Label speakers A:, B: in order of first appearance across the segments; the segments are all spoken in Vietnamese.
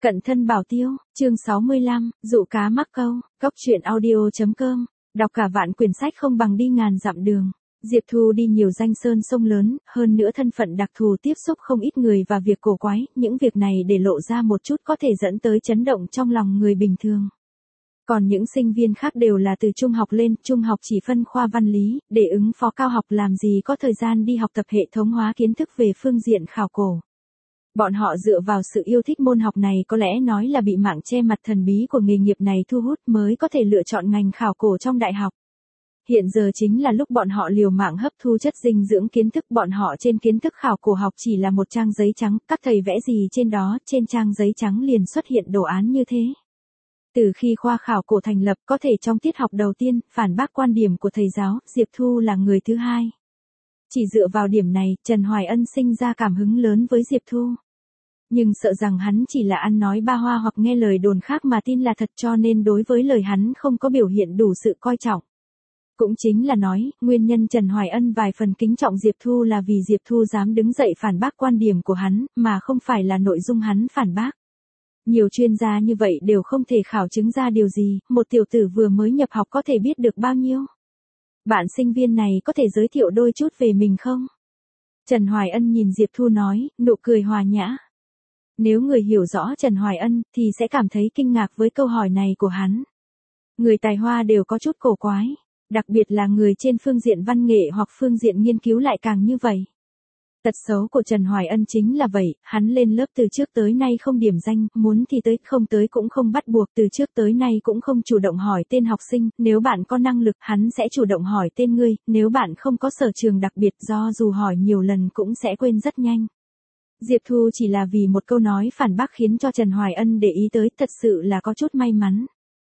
A: Cận thân bảo tiêu, chương 65, dụ cá mắc câu, Cốc truyện audio.com, đọc cả vạn quyển sách không bằng đi ngàn dặm đường. Diệp Thu đi nhiều danh sơn sông lớn, hơn nữa thân phận đặc thù tiếp xúc không ít người và việc cổ quái, những việc này để lộ ra một chút có thể dẫn tới chấn động trong lòng người bình thường. Còn những sinh viên khác đều là từ trung học lên, trung học chỉ phân khoa văn lý, để ứng phó cao học làm gì có thời gian đi học tập hệ thống hóa kiến thức về phương diện khảo cổ. Bọn họ dựa vào sự yêu thích môn học này có lẽ nói là bị mạng che mặt thần bí của nghề nghiệp này thu hút mới có thể lựa chọn ngành khảo cổ trong đại học. Hiện giờ chính là lúc bọn họ liều mạng hấp thu chất dinh dưỡng kiến thức bọn họ trên kiến thức khảo cổ học chỉ là một trang giấy trắng, các thầy vẽ gì trên đó, trên trang giấy trắng liền xuất hiện đồ án như thế. Từ khi khoa khảo cổ thành lập có thể trong tiết học đầu tiên, phản bác quan điểm của thầy giáo, Diệp Thu là người thứ hai. Chỉ dựa vào điểm này, Trần Hoài Ân sinh ra cảm hứng lớn với Diệp Thu. Nhưng sợ rằng hắn chỉ là ăn nói ba hoa hoặc nghe lời đồn khác mà tin là thật cho nên đối với lời hắn không có biểu hiện đủ sự coi trọng. Cũng chính là nói, nguyên nhân Trần Hoài Ân vài phần kính trọng Diệp Thu là vì Diệp Thu dám đứng dậy phản bác quan điểm của hắn, mà không phải là nội dung hắn phản bác. Nhiều chuyên gia như vậy đều không thể khảo chứng ra điều gì, một tiểu tử vừa mới nhập học có thể biết được bao nhiêu. Bạn sinh viên này có thể giới thiệu đôi chút về mình không? Trần Hoài Ân nhìn Diệp Thu nói, nụ cười hòa nhã. Nếu người hiểu rõ Trần Hoài Ân thì sẽ cảm thấy kinh ngạc với câu hỏi này của hắn. Người tài hoa đều có chút cổ quái, đặc biệt là người trên phương diện văn nghệ hoặc phương diện nghiên cứu lại càng như vậy. Tật xấu của Trần Hoài Ân chính là vậy, hắn lên lớp từ trước tới nay không điểm danh, muốn thì tới, không tới cũng không bắt buộc, từ trước tới nay cũng không chủ động hỏi tên học sinh, nếu bạn có năng lực hắn sẽ chủ động hỏi tên ngươi, nếu bạn không có sở trường đặc biệt do dù hỏi nhiều lần cũng sẽ quên rất nhanh. Diệp Thu chỉ là vì một câu nói phản bác khiến cho Trần Hoài Ân để ý tới, thật sự là có chút may mắn.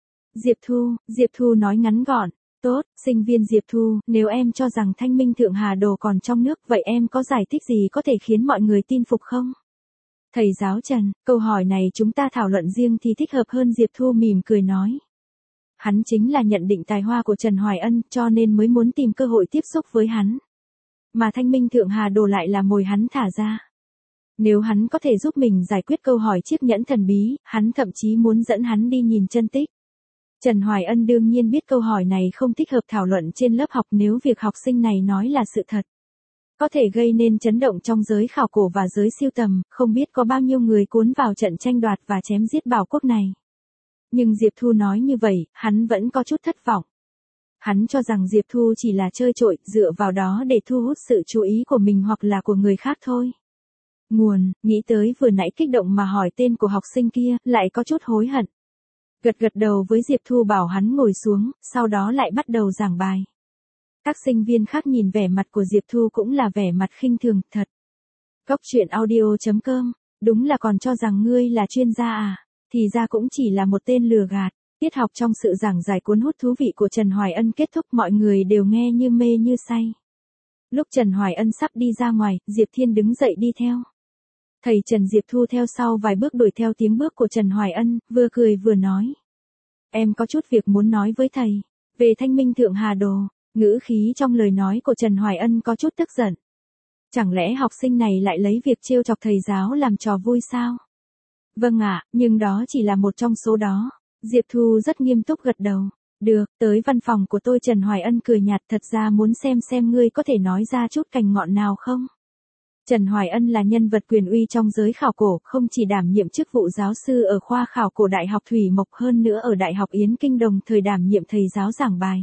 A: Diệp Thu nói ngắn gọn. Tốt, sinh viên Diệp Thu, nếu em cho rằng Thanh Minh Thượng Hà Đồ còn trong nước, vậy em có giải thích gì có thể khiến mọi người tin phục không? Thầy giáo Trần, câu hỏi này chúng ta thảo luận riêng thì thích hợp hơn, Diệp Thu mỉm cười nói. Hắn chính là nhận định tài hoa của Trần Hoài Ân cho nên mới muốn tìm cơ hội tiếp xúc với hắn. Mà Thanh Minh Thượng Hà Đồ lại là mồi hắn thả ra. Nếu hắn có thể giúp mình giải quyết câu hỏi chiếc nhẫn thần bí, hắn thậm chí muốn dẫn hắn đi nhìn chân tích. Trần Hoài Ân đương nhiên biết câu hỏi này không thích hợp thảo luận trên lớp học nếu việc học sinh này nói là sự thật. Có thể gây nên chấn động trong giới khảo cổ và giới sưu tầm, không biết có bao nhiêu người cuốn vào trận tranh đoạt và chém giết bảo quốc này. Nhưng Diệp Thu nói như vậy, hắn vẫn có chút thất vọng. Hắn cho rằng Diệp Thu chỉ là chơi trội, dựa vào đó để thu hút sự chú ý của mình hoặc là của người khác thôi. Nghĩ tới vừa nãy kích động mà hỏi tên của học sinh kia, lại có chút hối hận. Gật đầu với Diệp Thu bảo hắn ngồi xuống, sau đó lại bắt đầu giảng bài. Các sinh viên khác nhìn vẻ mặt của Diệp Thu cũng là vẻ mặt khinh thường, thật. Cốc truyện audio.com, đúng là còn cho rằng ngươi là chuyên gia à, thì ra cũng chỉ là một tên lừa gạt. Tiết học trong sự giảng giải cuốn hút thú vị của Trần Hoài Ân kết thúc mọi người đều nghe như mê như say. Lúc Trần Hoài Ân sắp đi ra ngoài, Diệp Thiên đứng dậy đi theo. Thầy Trần Diệp Thu theo sau vài bước đuổi theo tiếng bước của Trần Hoài Ân, vừa cười vừa nói. Em có chút việc muốn nói với thầy, về Thanh Minh Thượng Hà Đồ, ngữ khí trong lời nói của Trần Hoài Ân có chút tức giận. Chẳng lẽ học sinh này lại lấy việc trêu chọc thầy giáo làm trò vui sao? Vâng ạ, nhưng đó chỉ là một trong số đó. Diệp Thu rất nghiêm túc gật đầu. Được, tới văn phòng của tôi. Trần Hoài Ân cười nhạt, thật ra muốn xem ngươi có thể nói ra chút cành ngọn nào không? Trần Hoài Ân là nhân vật quyền uy trong giới khảo cổ, không chỉ đảm nhiệm chức vụ giáo sư ở khoa khảo cổ Đại học Thủy Mộc, hơn nữa ở Đại học Yến Kinh đồng thời đảm nhiệm thầy giáo giảng bài.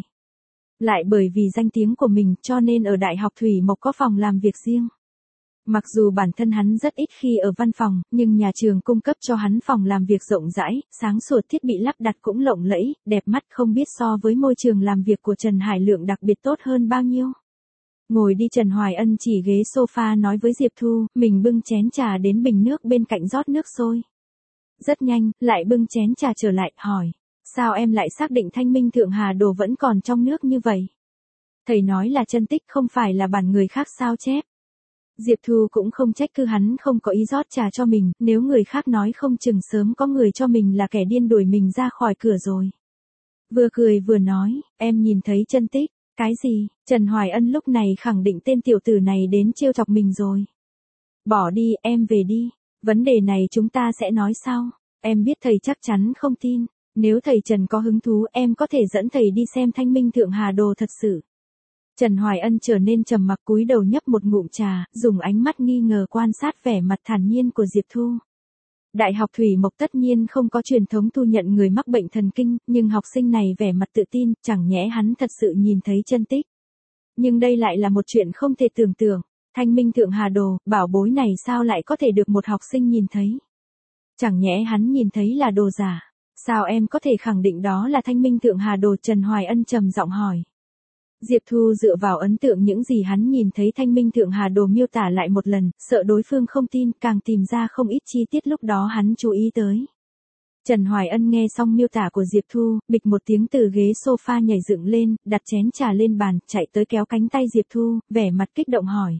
A: Lại bởi vì danh tiếng của mình cho nên ở Đại học Thủy Mộc có phòng làm việc riêng. Mặc dù bản thân hắn rất ít khi ở văn phòng, nhưng nhà trường cung cấp cho hắn phòng làm việc rộng rãi, sáng sủa, thiết bị lắp đặt cũng lộng lẫy, đẹp mắt, không biết so với môi trường làm việc của Trần Hải Lượng đặc biệt tốt hơn bao nhiêu. Ngồi đi. Trần Hoài Ân chỉ ghế sofa nói với Diệp Thu, mình bưng chén trà đến bình nước bên cạnh rót nước sôi. Rất nhanh, lại bưng chén trà trở lại, hỏi, sao em lại xác định Thanh Minh Thượng Hà Đồ vẫn còn trong nước như vậy? Thầy nói là chân tích, không phải là bản người khác sao chép. Diệp Thu cũng không trách cứ hắn không có ý rót trà cho mình, nếu người khác nói không chừng sớm có người cho mình là kẻ điên đuổi mình ra khỏi cửa rồi. Vừa cười vừa nói, em nhìn thấy chân tích. Cái gì? Trần Hoài Ân lúc này khẳng định tên tiểu tử này đến trêu chọc mình rồi. Bỏ đi, em về đi. Vấn đề này chúng ta sẽ nói sau. Em biết thầy chắc chắn không tin. Nếu thầy Trần có hứng thú em có thể dẫn thầy đi xem Thanh Minh Thượng Hà Đồ thật sự. Trần Hoài Ân trở nên trầm mặc cúi đầu nhấp một ngụm trà, dùng ánh mắt nghi ngờ quan sát vẻ mặt thản nhiên của Diệp Thu. Đại học Thủy Mộc tất nhiên không có truyền thống thu nhận người mắc bệnh thần kinh, nhưng học sinh này vẻ mặt tự tin, chẳng nhẽ hắn thật sự nhìn thấy chân tích. Nhưng đây lại là một chuyện không thể tưởng tượng. Thanh Minh Thượng Hà Đồ, bảo bối này sao lại có thể được một học sinh nhìn thấy? Chẳng nhẽ hắn nhìn thấy là đồ giả? Sao em có thể khẳng định đó là Thanh Minh Thượng Hà Đồ? Trần Hoài Ân trầm giọng hỏi. Diệp Thu dựa vào ấn tượng những gì hắn nhìn thấy Thanh Minh Thượng Hà Đồ miêu tả lại một lần, sợ đối phương không tin, càng tìm ra không ít chi tiết lúc đó hắn chú ý tới. Trần Hoài Ân nghe xong miêu tả của Diệp Thu, bịch một tiếng từ ghế sofa nhảy dựng lên, đặt chén trà lên bàn, chạy tới kéo cánh tay Diệp Thu, vẻ mặt kích động hỏi.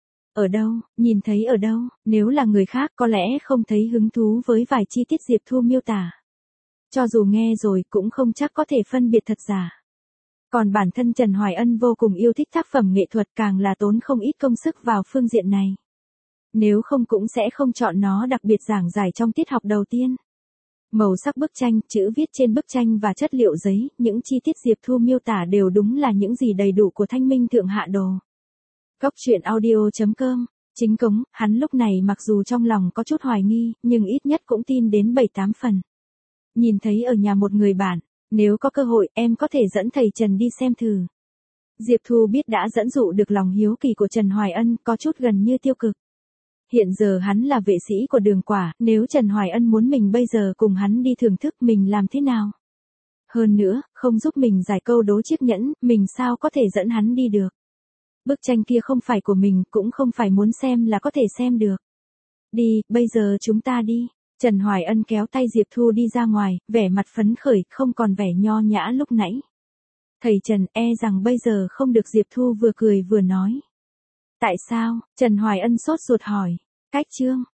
A: Ở đâu, nhìn thấy ở đâu? Nếu là người khác có lẽ không thấy hứng thú với vài chi tiết Diệp Thu miêu tả. Cho dù nghe rồi cũng không chắc có thể phân biệt thật giả. Còn bản thân Trần Hoài Ân vô cùng yêu thích tác phẩm nghệ thuật, càng là tốn không ít công sức vào phương diện này. Nếu không cũng sẽ không chọn nó đặc biệt giảng giải trong tiết học đầu tiên. Màu sắc bức tranh, chữ viết trên bức tranh và chất liệu giấy, những chi tiết Diệp Thu miêu tả đều đúng là những gì đầy đủ của Thanh Minh Thượng Hạ Đồ. Góc truyện audio.com. Chính Cống, hắn lúc này mặc dù trong lòng có chút hoài nghi, nhưng ít nhất cũng tin đến 7-8 phần. Nhìn thấy ở nhà một người bạn, nếu có cơ hội em có thể dẫn thầy Trần đi xem thử. Diệp Thu biết đã dẫn dụ được lòng hiếu kỳ của Trần Hoài Ân, có chút gần như tiêu cực. Hiện giờ hắn là vệ sĩ của Đường Quả, nếu Trần Hoài Ân muốn mình bây giờ cùng hắn đi thưởng thức mình làm thế nào? Hơn nữa, không giúp mình giải câu đố chiếc nhẫn, mình sao có thể dẫn hắn đi được? Bức tranh kia không phải của mình, cũng không phải muốn xem là có thể xem được. Đi, bây giờ chúng ta đi. Trần Hoài Ân kéo tay Diệp Thu đi ra ngoài, vẻ mặt phấn khởi, không còn vẻ nho nhã lúc nãy. Thầy Trần, e rằng bây giờ không được. Diệp Thu vừa cười vừa nói. Tại sao? Trần Hoài Ân sốt ruột hỏi. Cách chương.